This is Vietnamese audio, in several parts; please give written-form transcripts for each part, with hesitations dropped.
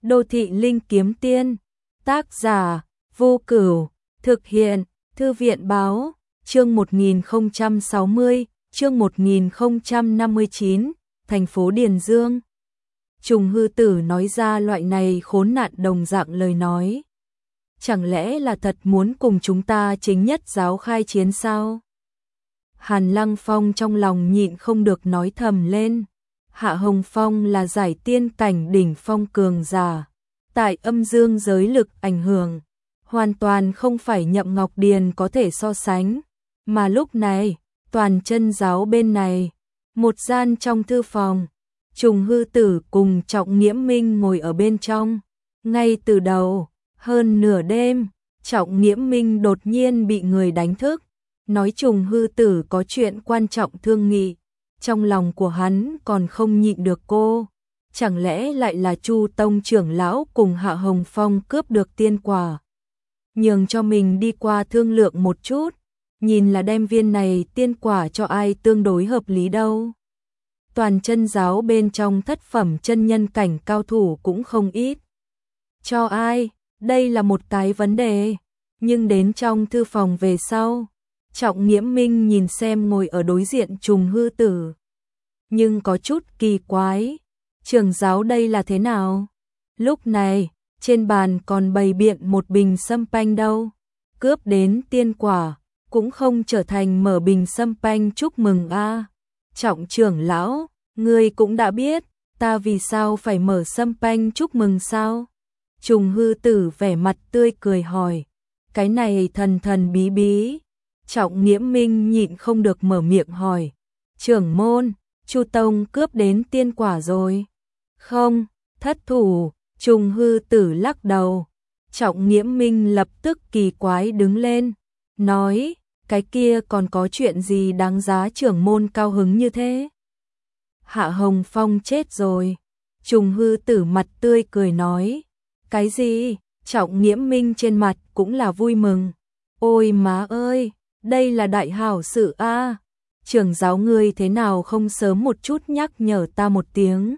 Đô thị linh kiếm tiên, tác giả, Vô Cửu, thực hiện, Thư viện báo, chương 1060, chương 1059, thành phố Điền Dương. Trùng hư tử nói ra loại này khốn nạn đồng dạng lời nói. Chẳng lẽ là thật muốn cùng chúng ta chính nhất giáo khai chiến sao? Hàn Lăng Phong trong lòng nhịn không được nói thầm lên. Hạ Hồng Phong là giải tiên cảnh đỉnh phong cường giả. Tại âm dương giới lực ảnh hưởng, hoàn toàn không phải Nhậm Ngọc Điền có thể so sánh. Mà lúc này, toàn chân giáo bên này, một gian trong thư phòng, Trùng hư tử cùng Trọng Nghiễm Minh ngồi ở bên trong. Ngay từ đầu, hơn nửa đêm, Trọng Nghiễm Minh đột nhiên bị người đánh thức, nói Trùng hư tử có chuyện quan trọng thương nghị. Trong lòng của hắn còn không nhịn được cô. Chẳng lẽ lại là Chu Tông trưởng lão cùng Hạ Hồng Phong cướp được tiên quả? Nhường cho mình đi qua thương lượng một chút, nhìn là đem viên này tiên quả cho ai tương đối hợp lý đâu. Toàn chân giáo bên trong thất phẩm chân nhân cảnh cao thủ cũng không ít. Cho ai? Đây là một cái vấn đề. Nhưng đến trong thư phòng về sau, Trọng Nghiễm Minh nhìn xem ngồi ở đối diện Trùng hư tử. Nhưng có chút kỳ quái. Trưởng giáo đây là thế nào? Lúc này, trên bàn còn bày biện một bình sâm panh đâu. Cướp đến tiên quả, cũng không trở thành mở bình sâm panh chúc mừng a. Trọng trưởng lão, ngươi cũng đã biết, ta vì sao phải mở sâm panh chúc mừng sao? Trùng hư tử vẻ mặt tươi cười hỏi. Cái này thần thần bí bí. Trọng Nghiễm Minh nhịn không được mở miệng hỏi. Trưởng môn, Chu Tông cướp đến tiên quả rồi. Không, thất thủ. Trùng hư tử lắc đầu. Trọng Nghiễm Minh lập tức kỳ quái đứng lên, nói, cái kia còn có chuyện gì đáng giá trưởng môn cao hứng như thế? Hạ Hồng Phong chết rồi. Trùng hư tử mặt tươi cười nói, cái gì? Trọng Nghiễm Minh trên mặt cũng là vui mừng. Ôi má ơi, đây là đại hảo sự a. Trưởng giáo ngươi thế nào không sớm một chút nhắc nhở ta một tiếng?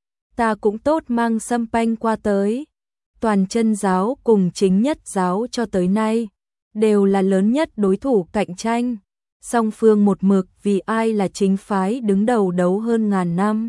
Ta cũng tốt mang sâm panh qua tới. Toàn chân giáo cùng chính nhất giáo cho tới nay đều là lớn nhất đối thủ cạnh tranh. Song phương một mực vì ai là chính phái đứng đầu đấu hơn ngàn năm.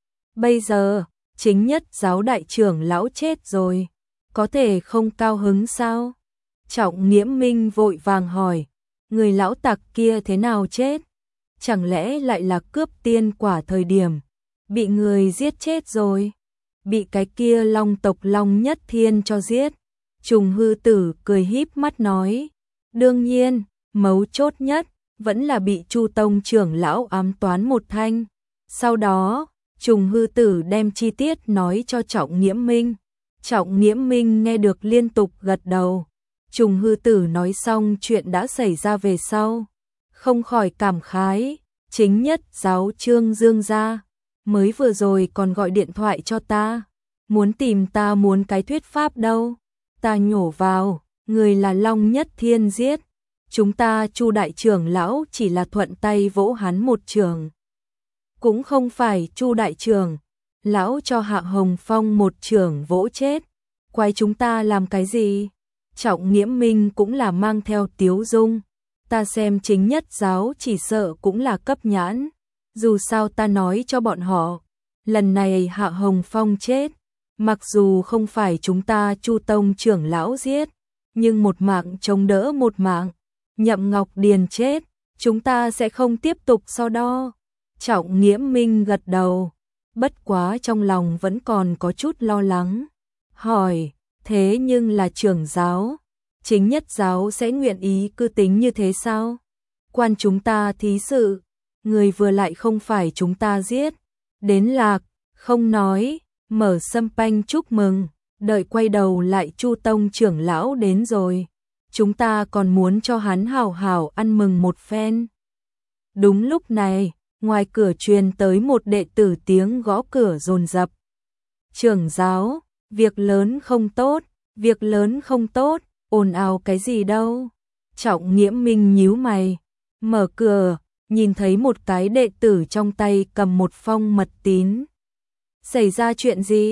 Bây giờ, chính nhất giáo đại trưởng lão chết rồi, có thể không cao hứng sao? Trọng Nghiễm Minh vội vàng hỏi, người lão tặc kia thế nào chết? Chẳng lẽ lại là cướp tiên quả thời điểm bị người giết chết rồi? Bị cái kia Long tộc Long Nhất Thiên cho giết. Trùng hư tử cười híp mắt nói, đương nhiên, mấu chốt nhất vẫn là bị Chu Tông trưởng lão ám toán một thanh. Sau đó, Trùng hư tử đem chi tiết nói cho Trọng Nghiễm Minh. Trọng Nghiễm Minh nghe được liên tục gật đầu. Trùng hư tử nói xong chuyện đã xảy ra về sau, không khỏi cảm khái, chính nhất giáo Trương Dương gia mới vừa rồi còn gọi điện thoại cho ta, muốn tìm ta muốn cái thuyết pháp đâu. Ta nhổ vào, người là Long Nhất Thiên giết. Chúng ta Chu đại trưởng lão chỉ là thuận tay vỗ hắn một trường. Cũng không phải Chu đại trưởng lão cho Hạ Hồng Phong một trường vỗ chết. Quái chúng ta làm cái gì? Trọng Nghiễm Minh cũng là mang theo tiếu dung. Ta xem chính nhất giáo chỉ sợ cũng là cấp nhãn. Dù sao ta nói cho bọn họ, lần này Hạ Hồng Phong chết, mặc dù không phải chúng ta Chu Tông trưởng lão giết, nhưng một mạng chống đỡ một mạng. Nhậm Ngọc Điền chết, chúng ta sẽ không tiếp tục so đo. Trọng Nghiễm Minh gật đầu, bất quá trong lòng vẫn còn có chút lo lắng. Hỏi, thế nhưng là trưởng giáo, chính nhất giáo sẽ nguyện ý cứ tính như thế sao? Quan chúng ta thí sự, người vừa lại không phải chúng ta giết. Đến lạc, không nói, mở sâm panh chúc mừng, đợi quay đầu lại Chu Tông trưởng lão đến rồi. Chúng ta còn muốn cho hắn hào hào ăn mừng một phen. Đúng lúc này, ngoài cửa truyền tới một đệ tử tiếng gõ cửa dồn dập. Trưởng giáo, việc lớn không tốt, việc lớn không tốt, ồn ào cái gì đâu? Trọng Nghiễm Minh nhíu mày, mở cửa, nhìn thấy một cái đệ tử trong tay cầm một phong mật tín. Xảy ra chuyện gì?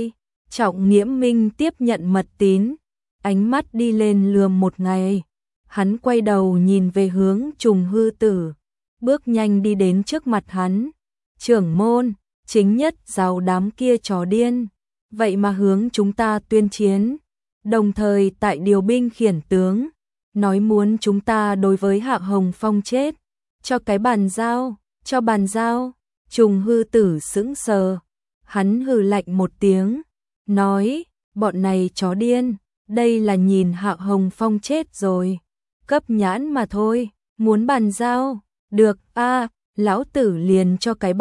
Trọng Nghiễm Minh tiếp nhận mật tín, ánh mắt đi lên lườm một ngày. Hắn quay đầu nhìn về hướng Trùng Hư Tử, bước nhanh đi đến trước mặt hắn. Trưởng môn, chính nhất giáo đám kia chó điên, vậy mà hướng chúng ta tuyên chiến, đồng thời tại điều binh khiển tướng, nói muốn chúng ta đối với Hạ Hồng Phong chết, cho cái bàn giao, cho bàn giao. Trùng Hư Tử sững sờ, hắn hừ lạnh một tiếng, nói, bọn này chó điên, đây là nhìn Hạ Hồng Phong chết rồi, cấp nhãn mà thôi, muốn bàn giao, được a, lão tử liền cho cái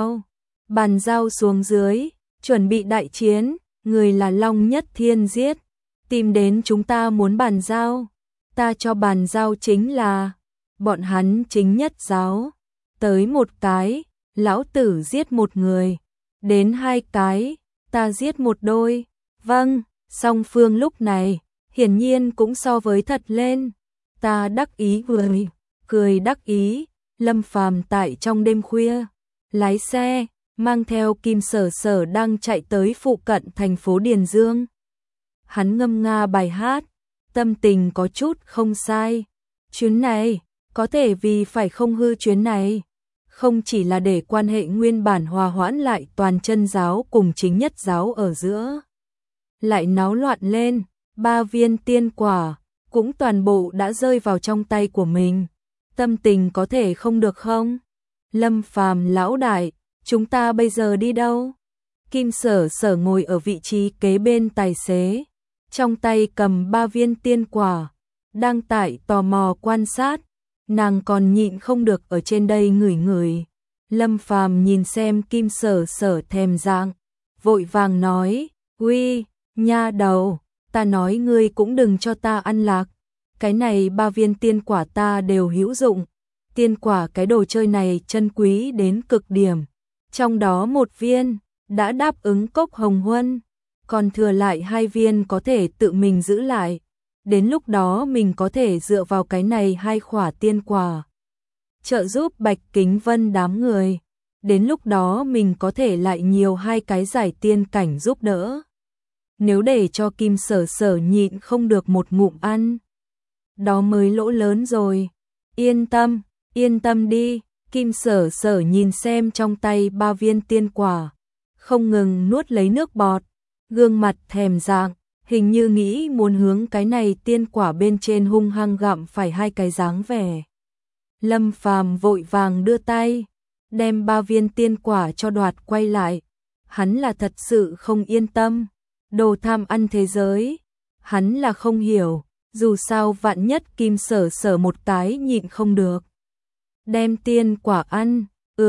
bàn giao xuống dưới, chuẩn bị đại chiến, người là Long Nhất Thiên giết, tìm đến chúng ta muốn bàn giao, ta cho bàn giao chính là, bọn hắn chính nhất giáo, tới một cái, lão tử giết một người, đến hai cái, ta giết một đôi, vâng, song phương lúc này, hiển nhiên cũng so với thật lên, ta đắc ý cười đắc ý, Lâm Phàm tại trong đêm khuya, lái xe, mang theo Kim Sở Sở đang chạy tới phụ cận thành phố Điền Dương. Hắn ngâm nga bài hát, tâm tình có chút không sai. Chuyến này, có thể vì phải không hư chuyến này, không chỉ là để quan hệ nguyên bản hòa hoãn lại toàn chân giáo cùng chính nhất giáo ở giữa. Lại náo loạn lên, 3 viên tiên quả, cũng toàn bộ đã rơi vào trong tay của mình. Tâm tình có thể không được không? Lâm Phàm lão đại, chúng ta bây giờ đi đâu? Kim Sở Sở ngồi ở vị trí kế bên tài xế, trong tay cầm 3 viên tiên quả, đang tại tò mò quan sát, nàng còn nhịn không được ở trên đây ngửi ngửi. Lâm Phàm nhìn xem Kim Sở Sở thèm dạng, vội vàng nói, uy, nha đầu, ta nói ngươi cũng đừng cho ta ăn lạc, cái này 3 viên tiên quả ta đều hữu dụng, tiên quả cái đồ chơi này chân quý đến cực điểm, trong đó 1 viên đã đáp ứng Cốc Hồng Huân, còn thừa lại 2 viên có thể tự mình giữ lại, đến lúc đó mình có thể dựa vào cái này 2 khỏa tiên quả, trợ giúp Bạch Kính Vân đám người, đến lúc đó mình có thể lại nhiều 2 cái giải tiên cảnh giúp đỡ. Nếu để cho Kim Sở Sở nhịn không được một ngụm ăn, đó mới lỗ lớn rồi. Yên tâm đi, Kim Sở Sở nhìn xem trong tay 3 viên tiên quả, không ngừng nuốt lấy nước bọt, gương mặt thèm dạng, hình như nghĩ muốn hướng cái này tiên quả bên trên hung hăng gặm phải 2 cái dáng vẻ. Lâm Phàm vội vàng đưa tay, đem 3 viên tiên quả cho đoạt quay lại, hắn là thật sự không yên tâm, đồ tham ăn thế giới, hắn là không hiểu, dù sao vạn nhất Kim Sở Sở một cái nhịn không được. Đem tiên quả ăn,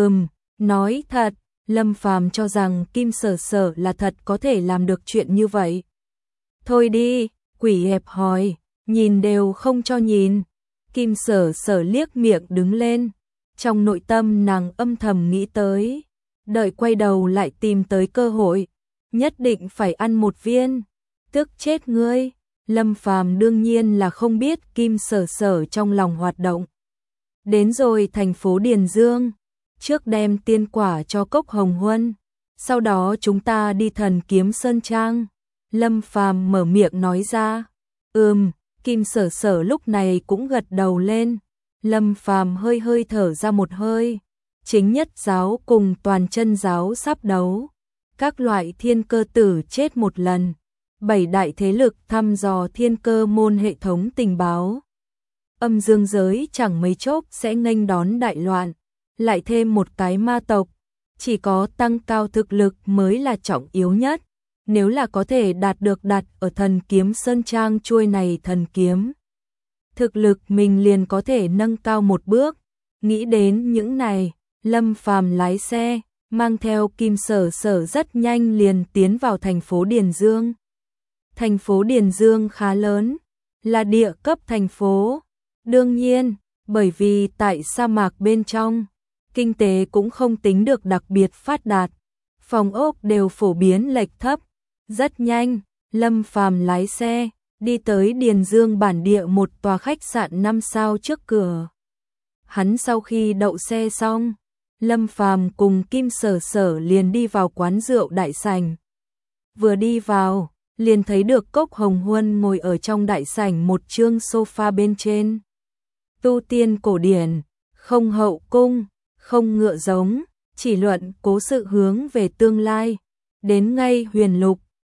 nói thật, Lâm Phàm cho rằng Kim Sở Sở là thật có thể làm được chuyện như vậy. Thôi đi, quỷ hẹp hòi, nhìn đều không cho nhìn. Kim Sở Sở liếc miệng đứng lên, trong nội tâm nàng âm thầm nghĩ tới, đợi quay đầu lại tìm tới cơ hội, nhất định phải ăn 1 viên, tức chết ngươi. Lâm Phàm đương nhiên là không biết Kim Sở Sở trong lòng hoạt động. Đến rồi thành phố Điền Dương, trước đem tiên quả cho Cốc Hồng Huân, sau đó chúng ta đi Thần Kiếm Sơn Trang. Lâm Phàm mở miệng nói ra. Kim Sở Sở lúc này cũng gật đầu lên. Lâm Phàm hơi hơi thở ra một hơi. Chính nhất giáo cùng toàn chân giáo sắp đấu. Các loại thiên cơ tử chết một lần. 7 đại thế lực thăm dò thiên cơ môn hệ thống tình báo. Âm dương giới chẳng mấy chốc sẽ nghênh đón đại loạn. Lại thêm một cái ma tộc. Chỉ có tăng cao thực lực mới là trọng yếu nhất. Nếu là có thể đạt được đặt ở Thần Kiếm Sơn Trang chuôi này thần kiếm, thực lực mình liền có thể nâng cao một bước. Nghĩ đến những này, Lâm Phàm lái xe, mang theo Kim Sở Sở rất nhanh liền tiến vào thành phố Điền Dương. Thành phố Điền Dương khá lớn, là địa cấp thành phố. Đương nhiên, bởi vì tại sa mạc bên trong, kinh tế cũng không tính được đặc biệt phát đạt, phòng ốc đều phổ biến lệch thấp. Rất nhanh, Lâm Phàm lái xe, đi tới Điền Dương bản địa một tòa khách sạn 5 sao trước cửa. Hắn sau khi đậu xe xong, Lâm Phàm cùng Kim Sở Sở liền đi vào quán rượu đại sảnh. Vừa đi vào, liền thấy được Cốc Hồng Huân ngồi ở trong đại sảnh một chương sofa bên trên. Tu tiên cổ điển, không hậu cung, không ngựa giống, chỉ luận cố sự hướng về tương lai. Đến ngay Huyền Lục,